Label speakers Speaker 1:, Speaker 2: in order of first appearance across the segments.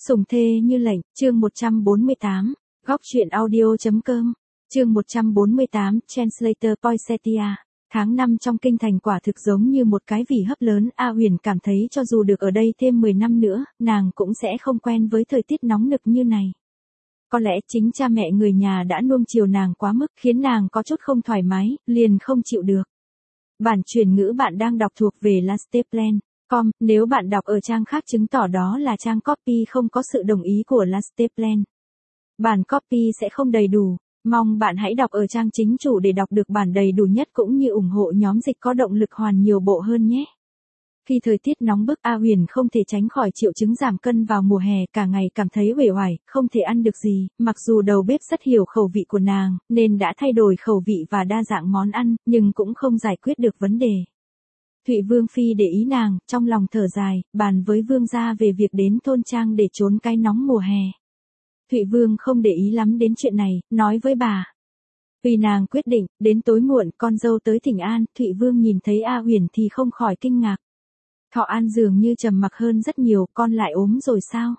Speaker 1: Sủng thê như lệnh, chương 148, góc truyện audio.com, chương 148, Translator Poinsettia. Tháng 5 trong kinh thành quả thực giống như một cái vỉ hấp lớn, A Huyền cảm thấy cho dù được ở đây thêm 10 năm nữa, nàng cũng sẽ không quen với thời tiết nóng nực như này. Có lẽ chính cha mẹ người nhà đã nuông chiều nàng quá mức, khiến nàng có chút không thoải mái, liền không chịu được. Bản truyền ngữ bạn đang đọc thuộc về Lasteplan.com, nếu bạn đọc ở trang khác chứng tỏ đó là trang copy không có sự đồng ý của Lasteplan. Bản copy sẽ không đầy đủ, mong bạn hãy đọc ở trang chính chủ để đọc được bản đầy đủ nhất cũng như ủng hộ nhóm dịch có động lực hoàn nhiều bộ hơn nhé. Khi thời tiết nóng bức, A Huyền không thể tránh khỏi triệu chứng giảm cân vào mùa hè, cả ngày cảm thấy uể oải, không thể ăn được gì, mặc dù đầu bếp rất hiểu khẩu vị của nàng, nên đã thay đổi khẩu vị và đa dạng món ăn, nhưng cũng không giải quyết được vấn đề. Thụy Vương Phi để ý nàng, trong lòng thở dài, bàn với Vương gia về việc đến thôn trang để trốn cái nóng mùa hè. Thụy Vương không để ý lắm đến chuyện này, nói với bà. Vì nàng quyết định, đến tối muộn con dâu tới thỉnh an, Thụy Vương nhìn thấy A Huyền thì không khỏi kinh ngạc. Thọ An dường như trầm mặc hơn rất nhiều, con lại ốm rồi sao?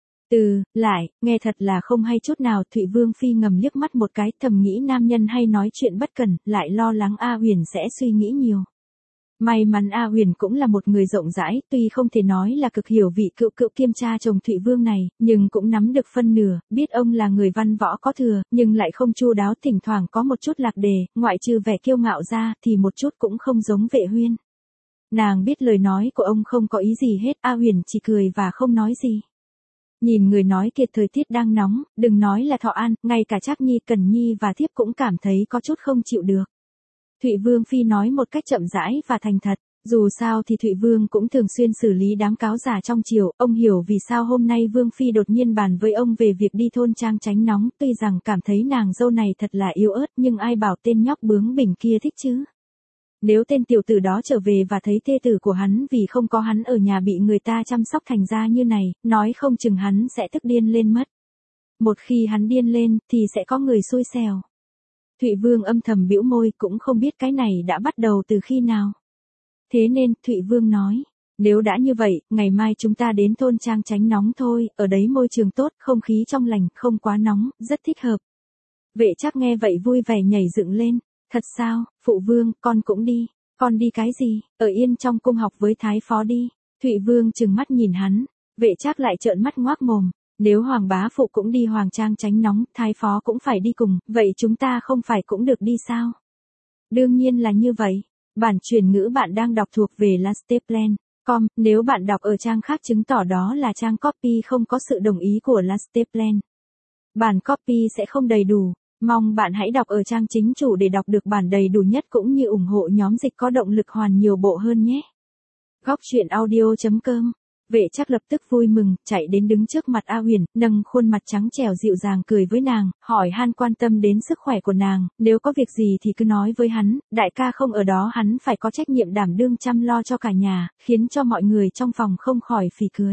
Speaker 1: Lại, nghe thật là không hay chút nào. Thụy Vương Phi ngầm liếc mắt một cái, thầm nghĩ nam nhân hay nói chuyện bất cần, lại lo lắng A Huyền sẽ suy nghĩ nhiều. May mắn A Huyền cũng là một người rộng rãi, tuy không thể nói là cực hiểu vị cựu kiêm cha chồng Thụy Vương này, nhưng cũng nắm được phân nửa, biết ông là người văn võ có thừa, nhưng lại không chu đáo, thỉnh thoảng có một chút lạc đề, ngoại trừ vẻ kiêu ngạo ra, thì một chút cũng không giống Vệ Huyên. Nàng biết lời nói của ông không có ý gì hết, A Huyền chỉ cười và không nói gì. Nhìn người nói kiệt thời tiết đang nóng, đừng nói là Thọ An, ngay cả Trác Nhi, Cần Nhi và Thiếp cũng cảm thấy có chút không chịu được. Thụy Vương Phi nói một cách chậm rãi và thành thật, dù sao thì Thụy Vương cũng thường xuyên xử lý đám cáo giả trong triều, ông hiểu vì sao hôm nay Vương Phi đột nhiên bàn với ông về việc đi thôn trang tránh nóng, tuy rằng cảm thấy nàng dâu này thật là yếu ớt nhưng ai bảo tên nhóc bướng bỉnh kia thích chứ. Nếu tên tiểu tử đó trở về và thấy thê tử của hắn vì không có hắn ở nhà bị người ta chăm sóc thành ra như này, nói không chừng hắn sẽ tức điên lên mất. Một khi hắn điên lên, thì sẽ có người xui xẻo. Thụy Vương âm thầm bĩu môi, cũng không biết cái này đã bắt đầu từ khi nào. Thế nên, Thụy Vương nói, nếu đã như vậy, ngày mai chúng ta đến thôn trang tránh nóng thôi, ở đấy môi trường tốt, không khí trong lành, không quá nóng, rất thích hợp. Vệ Trác nghe vậy vui vẻ nhảy dựng lên. Thật sao, phụ vương, con cũng đi. Con đi cái gì, ở yên trong cung học với thái phó đi. Thụy Vương trừng mắt nhìn hắn, Vệ Trác lại trợn mắt ngoác mồm. Nếu hoàng bá phụ cũng đi hoàng trang tránh nóng, thái phó cũng phải đi cùng, vậy chúng ta không phải cũng được đi sao? Đương nhiên là như vậy. Bản truyền ngữ bạn đang đọc thuộc về Lasteplan.com, nếu bạn đọc ở trang khác chứng tỏ đó là trang copy không có sự đồng ý của Lasteplan. Bản copy sẽ không đầy đủ. Mong bạn hãy đọc ở trang chính chủ để đọc được bản đầy đủ nhất cũng như ủng hộ nhóm dịch có động lực hoàn nhiều bộ hơn nhé. Góc truyện audio.com. Vệ Trác lập tức vui mừng, chạy đến đứng trước mặt A Huyền, nâng khuôn mặt trắng trẻo dịu dàng cười với nàng, hỏi han quan tâm đến sức khỏe của nàng, nếu có việc gì thì cứ nói với hắn, đại ca không ở đó hắn phải có trách nhiệm đảm đương chăm lo cho cả nhà, khiến cho mọi người trong phòng không khỏi phì cười.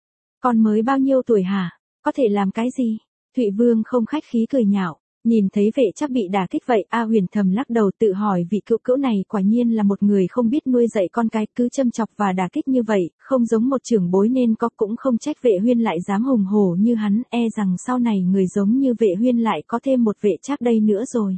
Speaker 1: Con mới bao nhiêu tuổi hả? Có thể làm cái gì? Thụy Vương không khách khí cười nhạo. Nhìn thấy Vệ Trác bị đả kích vậy, A Huyền thầm lắc đầu tự hỏi vị cữu này quả nhiên là một người không biết nuôi dạy con cái, cứ châm chọc và đả kích như vậy, không giống một trưởng bối nên có cũng không trách Vệ Huyên lại dám hùng hổ như hắn, e rằng sau này người giống như Vệ Huyên lại có thêm một Vệ Trác đây nữa rồi.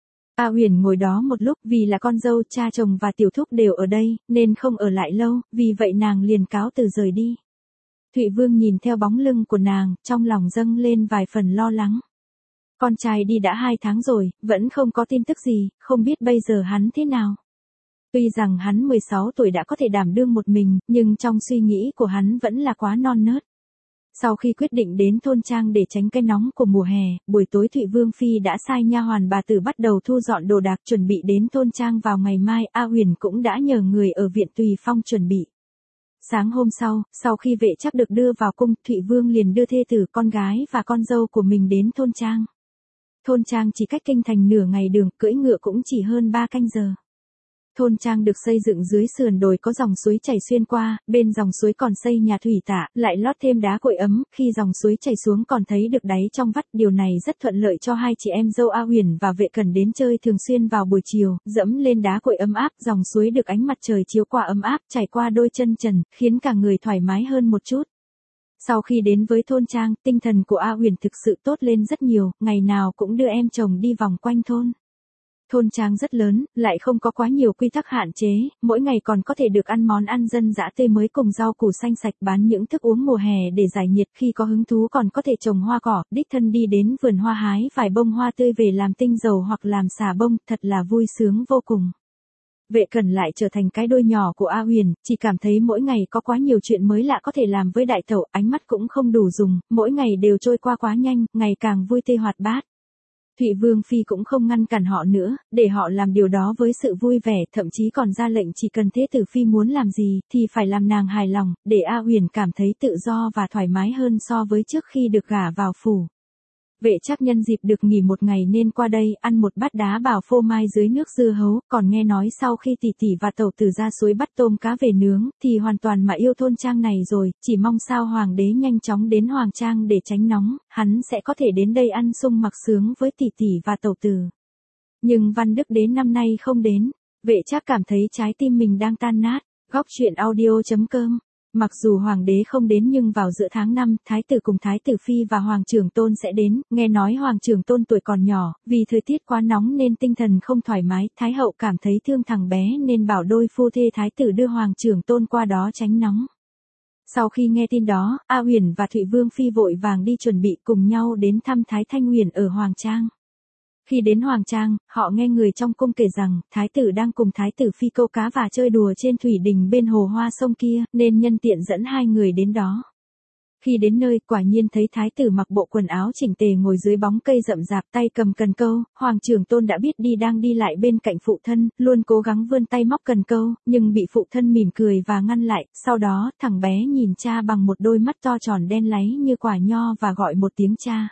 Speaker 1: A Huyền ngồi đó một lúc, vì là con dâu, cha chồng và tiểu thúc đều ở đây, nên không ở lại lâu, vì vậy nàng liền cáo từ rời đi. Thụy Vương nhìn theo bóng lưng của nàng, trong lòng dâng lên vài phần lo lắng. Con trai đi đã 2 tháng rồi, vẫn không có tin tức gì, không biết bây giờ hắn thế nào. Tuy rằng hắn 16 tuổi đã có thể đảm đương một mình, nhưng trong suy nghĩ của hắn vẫn là quá non nớt. Sau khi quyết định đến thôn trang để tránh cái nóng của mùa hè, buổi tối Thụy Vương Phi đã sai nha hoàn bà tử bắt đầu thu dọn đồ đạc chuẩn bị đến thôn trang vào ngày mai. A Huyền cũng đã nhờ người ở viện Tùy Phong chuẩn bị. Sáng hôm sau khi Vệ Trác được đưa vào cung, Thụy Vương liền đưa thê tử, con gái và con dâu của mình đến thôn trang. Thôn trang chỉ cách kinh thành nửa ngày đường, cưỡi ngựa cũng chỉ hơn 3 canh giờ. Thôn trang được xây dựng dưới sườn đồi có dòng suối chảy xuyên qua, bên dòng suối còn xây nhà thủy tạ, lại lót thêm đá cội ấm, khi dòng suối chảy xuống còn thấy được đáy trong vắt, điều này rất thuận lợi cho hai chị em dâu A Huyền và Vệ Cẩn đến chơi thường xuyên vào buổi chiều, dẫm lên đá cội ấm áp, dòng suối được ánh mặt trời chiếu qua ấm áp, chảy qua đôi chân trần, khiến cả người thoải mái hơn một chút. Sau khi đến với thôn trang, tinh thần của A Huyền thực sự tốt lên rất nhiều, ngày nào cũng đưa em chồng đi vòng quanh thôn. Thôn trang rất lớn, lại không có quá nhiều quy tắc hạn chế, mỗi ngày còn có thể được ăn món ăn dân dã tươi mới cùng rau củ xanh sạch, bán những thức uống mùa hè để giải nhiệt, khi có hứng thú còn có thể trồng hoa cỏ, đích thân đi đến vườn hoa hái vài bông hoa tươi về làm tinh dầu hoặc làm xà bông, thật là vui sướng vô cùng. Vệ Cẩn lại trở thành cái đôi nhỏ của A Huyền, chỉ cảm thấy mỗi ngày có quá nhiều chuyện mới lạ có thể làm với đại tẩu, ánh mắt cũng không đủ dùng, mỗi ngày đều trôi qua quá nhanh, ngày càng vui tươi hoạt bát. Thụy Vương Phi cũng không ngăn cản họ nữa, để họ làm điều đó với sự vui vẻ, thậm chí còn ra lệnh chỉ cần Thế Tử Phi muốn làm gì, thì phải làm nàng hài lòng, để A Huyền cảm thấy tự do và thoải mái hơn so với trước khi được gả vào phủ. Vệ Trác nhân dịp được nghỉ một ngày nên qua đây ăn một bát đá bào phô mai dưới nước dưa hấu, còn nghe nói sau khi tỷ tỷ và tẩu tử ra suối bắt tôm cá về nướng, thì hoàn toàn mà yêu thôn trang này rồi, chỉ mong sao hoàng đế nhanh chóng đến hoàng trang để tránh nóng, hắn sẽ có thể đến đây ăn sung mặc sướng với tỷ tỷ và tẩu tử. Nhưng Văn Đức Đế năm nay không đến, Vệ Trác cảm thấy trái tim mình đang tan nát. Góc truyện audio.com. Mặc dù hoàng đế không đến nhưng vào giữa tháng 5, thái tử cùng thái tử phi và hoàng trưởng tôn sẽ đến, nghe nói hoàng trưởng tôn tuổi còn nhỏ, vì thời tiết quá nóng nên tinh thần không thoải mái, thái hậu cảm thấy thương thằng bé nên bảo đôi phu thê thái tử đưa hoàng trưởng tôn qua đó tránh nóng. Sau khi nghe tin đó, A Huyền và Thụy Vương Phi vội vàng đi chuẩn bị cùng nhau đến thăm Thái Thanh Huyền ở Hoàng Trang. Khi đến Hoàng Trang, họ nghe người trong cung kể rằng, thái tử đang cùng thái tử phi câu cá và chơi đùa trên thủy đình bên hồ hoa sông kia, nên nhân tiện dẫn hai người đến đó. Khi đến nơi, quả nhiên thấy thái tử mặc bộ quần áo chỉnh tề ngồi dưới bóng cây rậm rạp, tay cầm cần câu, hoàng trưởng tôn đã biết đang đi lại bên cạnh phụ thân, luôn cố gắng vươn tay móc cần câu, nhưng bị phụ thân mỉm cười và ngăn lại, sau đó, thằng bé nhìn cha bằng một đôi mắt to tròn đen láy như quả nho và gọi một tiếng cha.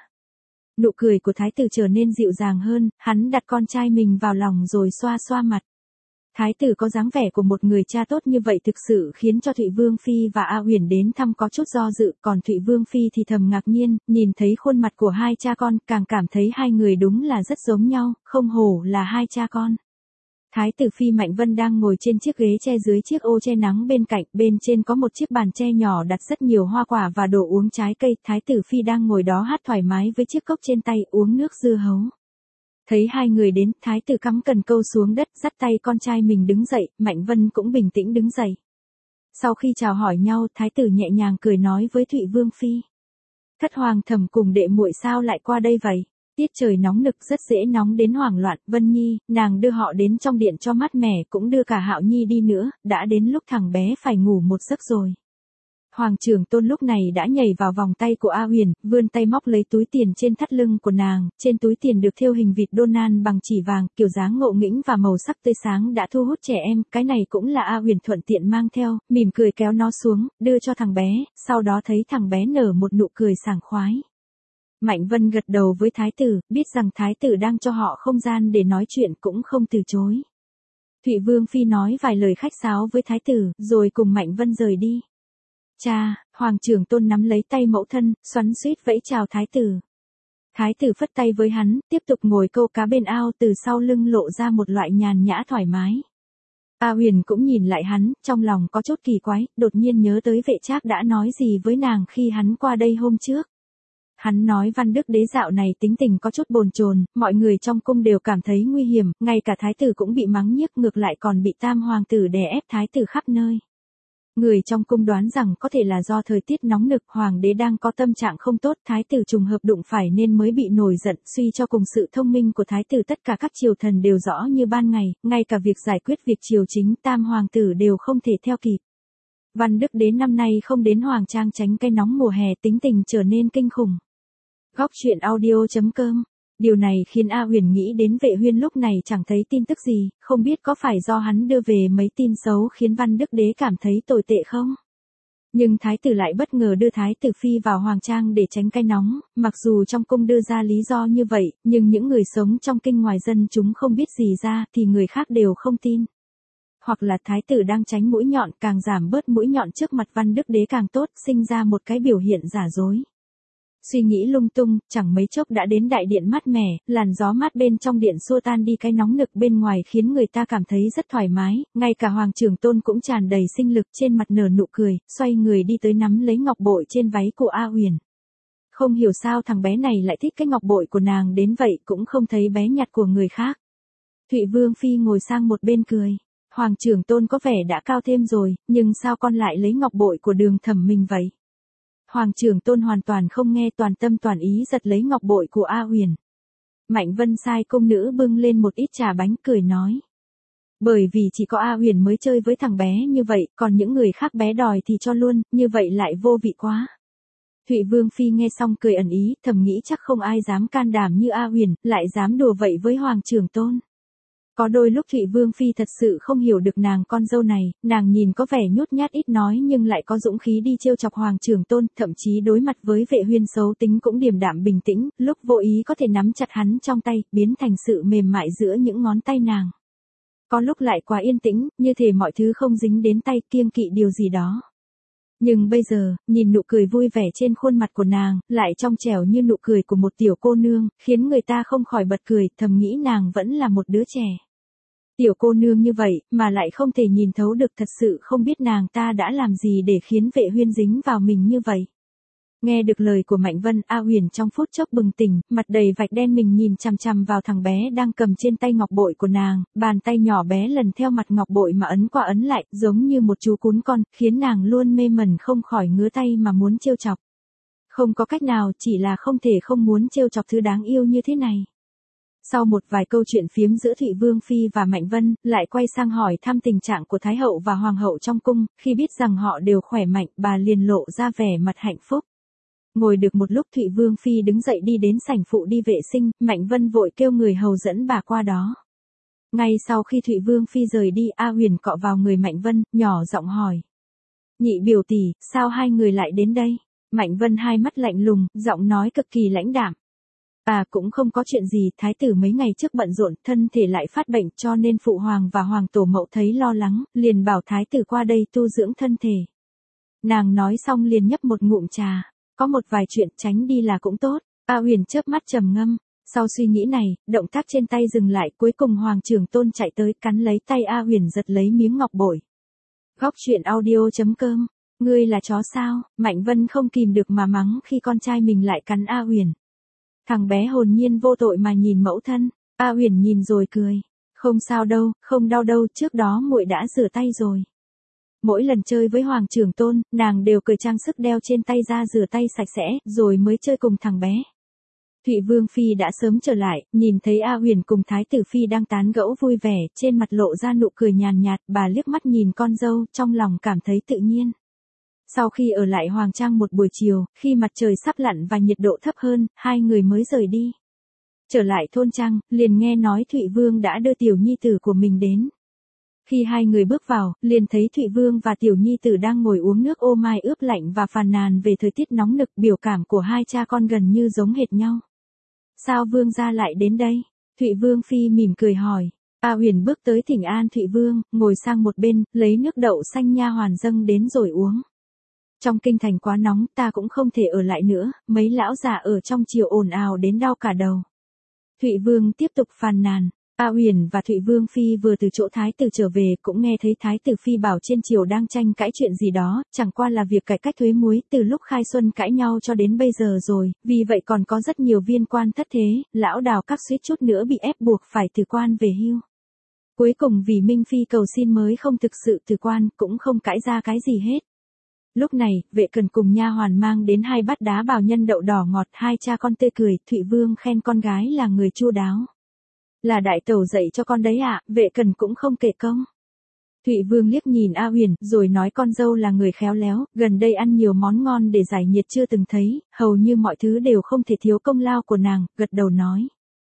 Speaker 1: Nụ cười của thái tử trở nên dịu dàng hơn, hắn đặt con trai mình vào lòng rồi xoa xoa mặt. Thái tử có dáng vẻ của một người cha tốt như vậy thực sự khiến cho Thụy Vương Phi và A Huyền đến thăm có chút do dự, còn Thụy Vương Phi thì thầm ngạc nhiên, nhìn thấy khuôn mặt của hai cha con, càng cảm thấy hai người đúng là rất giống nhau, không hổ là hai cha con. Thái tử Phi Mạnh Vân đang ngồi trên chiếc ghế tre dưới chiếc ô che nắng bên cạnh, bên trên có một chiếc bàn tre nhỏ đặt rất nhiều hoa quả và đồ uống trái cây, Thái tử Phi đang ngồi đó hát thoải mái với chiếc cốc trên tay uống nước dưa hấu. Thấy hai người đến, thái tử cắm cần câu xuống đất, dắt tay con trai mình đứng dậy, Mạnh Vân cũng bình tĩnh đứng dậy. Sau khi chào hỏi nhau, thái tử nhẹ nhàng cười nói với Thụy Vương Phi. Thất hoàng thẩm cùng đệ muội sao lại qua đây vậy? Tiết trời nóng nực rất dễ nóng đến hoảng loạn, Vân Nhi, nàng đưa họ đến trong điện cho mát mẻ, cũng đưa cả Hạo Nhi đi nữa, đã đến lúc thằng bé phải ngủ một giấc rồi. Hoàng trưởng tôn lúc này đã nhảy vào vòng tay của A Huyền, vươn tay móc lấy túi tiền trên thắt lưng của nàng, trên túi tiền được thêu hình vịt Donald bằng chỉ vàng, kiểu dáng ngộ nghĩnh và màu sắc tươi sáng đã thu hút trẻ em, cái này cũng là A Huyền thuận tiện mang theo, mỉm cười kéo nó xuống, đưa cho thằng bé, sau đó thấy thằng bé nở một nụ cười sảng khoái. Mạnh Vân gật đầu với thái tử, biết rằng thái tử đang cho họ không gian để nói chuyện cũng không từ chối. Thụy Vương Phi nói vài lời khách sáo với thái tử, rồi cùng Mạnh Vân rời đi. Cha, hoàng trưởng tôn nắm lấy tay mẫu thân, xoắn xuýt vẫy chào thái tử. Thái tử phất tay với hắn, tiếp tục ngồi câu cá bên ao, từ sau lưng lộ ra một loại nhàn nhã thoải mái. A Huyền cũng nhìn lại hắn, trong lòng có chút kỳ quái, đột nhiên nhớ tới Vệ Trác đã nói gì với nàng khi hắn qua đây hôm trước. Hắn nói Văn Đức Đế dạo này tính tình có chút bồn chồn, mọi người trong cung đều cảm thấy nguy hiểm, ngay cả thái tử cũng bị mắng nhiếc, ngược lại còn bị tam hoàng tử đè ép thái tử khắp nơi. Người trong cung đoán rằng có thể là do thời tiết nóng nực, hoàng đế đang có tâm trạng không tốt, thái tử trùng hợp đụng phải nên mới bị nổi giận, suy cho cùng sự thông minh của thái tử tất cả các triều thần đều rõ như ban ngày, ngay cả việc giải quyết việc triều chính tam hoàng tử đều không thể theo kịp. Văn Đức Đế năm nay không đến hoàng trang tránh cái nóng mùa hè, tính tình trở nên kinh khủng. Góc truyện audio.com. Điều này khiến A Huyền nghĩ đến Vệ Huyên lúc này chẳng thấy tin tức gì, không biết có phải do hắn đưa về mấy tin xấu khiến Văn Đức Đế cảm thấy tồi tệ không? Nhưng thái tử lại bất ngờ đưa thái tử phi vào hoàng trang để tránh cái nóng, mặc dù trong cung đưa ra lý do như vậy, nhưng những người sống trong kinh ngoài dân chúng không biết gì ra thì người khác đều không tin. Hoặc là thái tử đang tránh mũi nhọn, càng giảm bớt mũi nhọn trước mặt Văn Đức Đế càng tốt, sinh ra một cái biểu hiện giả dối. Suy nghĩ lung tung, chẳng mấy chốc đã đến đại điện mát mẻ, làn gió mát bên trong điện xua tan đi cái nóng nực bên ngoài khiến người ta cảm thấy rất thoải mái, ngay cả Hoàng Trưởng Tôn cũng tràn đầy sinh lực trên mặt nở nụ cười, xoay người đi tới nắm lấy ngọc bội trên váy của A Huyền. Không hiểu sao thằng bé này lại thích cái ngọc bội của nàng đến vậy cũng không thấy bé nhặt của người khác. Thụy Vương Phi ngồi sang một bên cười. Hoàng Trưởng Tôn có vẻ đã cao thêm rồi, nhưng sao con lại lấy ngọc bội của Đường Thẩm mình vậy? Hoàng Trưởng Tôn hoàn toàn không nghe, toàn tâm toàn ý giật lấy ngọc bội của A Huyền. Mạnh Vân sai cung nữ bưng lên một ít trà bánh cười nói. Bởi vì chỉ có A Huyền mới chơi với thằng bé như vậy, còn những người khác bé đòi thì cho luôn, như vậy lại vô vị quá. Thụy Vương Phi nghe xong cười ẩn ý, thầm nghĩ chắc không ai dám can đảm như A Huyền, lại dám đùa vậy với Hoàng Trưởng Tôn. Có đôi lúc Thụy Vương Phi thật sự không hiểu được nàng con dâu này, nàng nhìn có vẻ nhút nhát ít nói nhưng lại có dũng khí đi trêu chọc Hoàng Trưởng Tôn, thậm chí đối mặt với Vệ Huyên xấu tính cũng điềm đạm bình tĩnh, lúc vô ý có thể nắm chặt hắn trong tay, biến thành sự mềm mại giữa những ngón tay nàng. Có lúc lại quá yên tĩnh, như thể mọi thứ không dính đến tay, kiêng kỵ điều gì đó. Nhưng bây giờ, nhìn nụ cười vui vẻ trên khuôn mặt của nàng, lại trong trẻo như nụ cười của một tiểu cô nương, khiến người ta không khỏi bật cười, thầm nghĩ nàng vẫn là một đứa trẻ. Tiểu cô nương như vậy, mà lại không thể nhìn thấu được, thật sự không biết nàng ta đã làm gì để khiến Vệ Huyên dính vào mình như vậy. Nghe được lời của Mạnh Vân, A Huyền trong phút chốc bừng tỉnh, mặt đầy vạch đen, mình nhìn chằm chằm vào thằng bé đang cầm trên tay ngọc bội của nàng, bàn tay nhỏ bé lần theo mặt ngọc bội mà ấn qua ấn lại, giống như một chú cún con, khiến nàng luôn mê mẩn không khỏi ngứa tay mà muốn trêu chọc. Không có cách nào, chỉ là không thể không muốn trêu chọc thứ đáng yêu như thế này. Sau một vài câu chuyện phiếm giữa Thụy Vương Phi và Mạnh Vân, lại quay sang hỏi thăm tình trạng của Thái hậu và Hoàng hậu trong cung, khi biết rằng họ đều khỏe mạnh, bà liền lộ ra vẻ mặt hạnh phúc. Ngồi được một lúc Thụy Vương Phi đứng dậy đi đến sảnh phụ đi vệ sinh, Mạnh Vân vội kêu người hầu dẫn bà qua đó. Ngay sau khi Thụy Vương Phi rời đi, A Huyền cọ vào người Mạnh Vân, nhỏ giọng hỏi. Nhị biểu tỷ, sao hai người lại đến đây? Mạnh Vân hai mắt lạnh lùng, giọng nói cực kỳ lãnh đạm. Cũng không có chuyện gì, thái tử mấy ngày trước bận rộn, thân thể lại phát bệnh cho nên phụ hoàng và hoàng tổ mẫu thấy lo lắng, liền bảo thái tử qua đây tu dưỡng thân thể. Nàng nói xong liền nhấp một ngụm trà, có một vài chuyện tránh đi là cũng tốt. A Huyền chớp mắt trầm ngâm, sau suy nghĩ này, động tác trên tay dừng lại, cuối cùng Hoàng Trưởng Tôn chạy tới cắn lấy tay A Huyền giật lấy miếng ngọc bội. Góc truyện audio.com, ngươi là chó sao? Mạnh Vân không kìm được mà mắng khi con trai mình lại cắn A Huyền. Thằng bé hồn nhiên vô tội mà nhìn mẫu thân, A Huyền nhìn rồi cười. Không sao đâu, không đau đâu, trước đó muội đã rửa tay rồi. Mỗi lần chơi với Hoàng Trưởng Tôn, nàng đều cởi trang sức đeo trên tay ra rửa tay sạch sẽ, rồi mới chơi cùng thằng bé. Thụy Vương Phi đã sớm trở lại, nhìn thấy A Huyền cùng Thái tử Phi đang tán gẫu vui vẻ, trên mặt lộ ra nụ cười nhàn nhạt, bà liếc mắt nhìn con dâu, trong lòng cảm thấy tự nhiên. Sau khi ở lại Hoàng Trang một buổi chiều, khi mặt trời sắp lặn và nhiệt độ thấp hơn, hai người mới rời đi. Trở lại thôn trang, liền nghe nói Thụy Vương đã đưa tiểu nhi tử của mình đến. Khi hai người bước vào, liền thấy Thụy Vương và tiểu nhi tử đang ngồi uống nước ô mai ướp lạnh và phàn nàn về thời tiết nóng nực, biểu cảm của hai cha con gần như giống hệt nhau. Sao Vương gia lại đến đây? Thụy Vương Phi mỉm cười hỏi. A Huyền bước tới thỉnh an Thụy Vương, ngồi sang một bên, lấy nước đậu xanh nha hoàn dâng đến rồi uống. Trong kinh thành quá nóng, ta cũng không thể ở lại nữa, mấy lão già ở trong triều ồn ào đến đau cả đầu. Thụy Vương tiếp tục phàn nàn. A Huyền và Thụy Vương Phi vừa từ chỗ thái tử trở về, cũng nghe thấy thái tử Phi bảo trên triều đang tranh cãi chuyện gì đó, chẳng qua là việc cải cách thuế muối, từ lúc khai xuân cãi nhau cho đến bây giờ rồi, vì vậy còn có rất nhiều viên quan thất thế, lão đào các suýt chút nữa bị ép buộc phải từ quan về hưu. Cuối cùng vì Minh Phi cầu xin mới không thực sự từ quan, cũng không cãi ra cái gì hết. Lúc này, Vệ Cần cùng nha hoàn mang đến 2 bát đá bào nhân đậu đỏ ngọt, hai cha con tươi cười, Thụy Vương khen con gái là người chu đáo. Là đại tẩu dạy cho con đấy ạ, Vệ Cần cũng không kể công. Thụy Vương liếc nhìn A Huyền, rồi nói con dâu là người khéo léo, gần đây ăn nhiều món ngon để giải nhiệt chưa từng thấy, hầu như mọi thứ đều không thể thiếu công lao của nàng, gật đầu nói.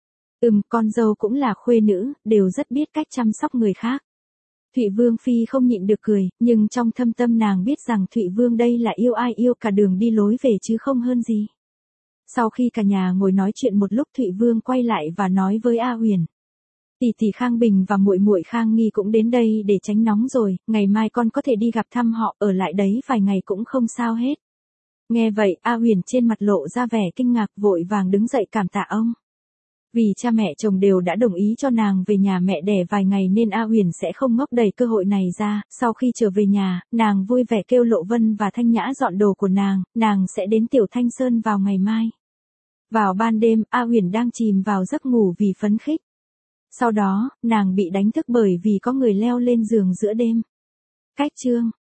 Speaker 1: Con dâu cũng là khuê nữ, đều rất biết cách chăm sóc người khác. Thụy Vương Phi không nhịn được cười, nhưng trong thâm tâm nàng biết rằng Thụy Vương đây là yêu ai yêu cả đường đi lối về chứ không hơn gì. Sau khi cả nhà ngồi nói chuyện một lúc, Thụy Vương quay lại và nói với A Huyền. Tỷ tỷ Khang Bình và muội muội Khang Nghi cũng đến đây để tránh nóng rồi, ngày mai con có thể đi gặp thăm họ, ở lại đấy vài ngày cũng không sao hết. Nghe vậy, A Huyền trên mặt lộ ra vẻ kinh ngạc, vội vàng đứng dậy cảm tạ ông. Vì cha mẹ chồng đều đã đồng ý cho nàng về nhà mẹ đẻ vài ngày nên A Huyền sẽ không ngốc đẩy cơ hội này ra, sau khi trở về nhà, nàng vui vẻ kêu Lộ Vân và Thanh Nhã dọn đồ của nàng sẽ đến Tiểu Thanh Sơn vào ngày mai. Vào ban đêm, A Huyền đang chìm vào giấc ngủ vì phấn khích. Sau đó, nàng bị đánh thức bởi vì có người leo lên giường giữa đêm. Cách chương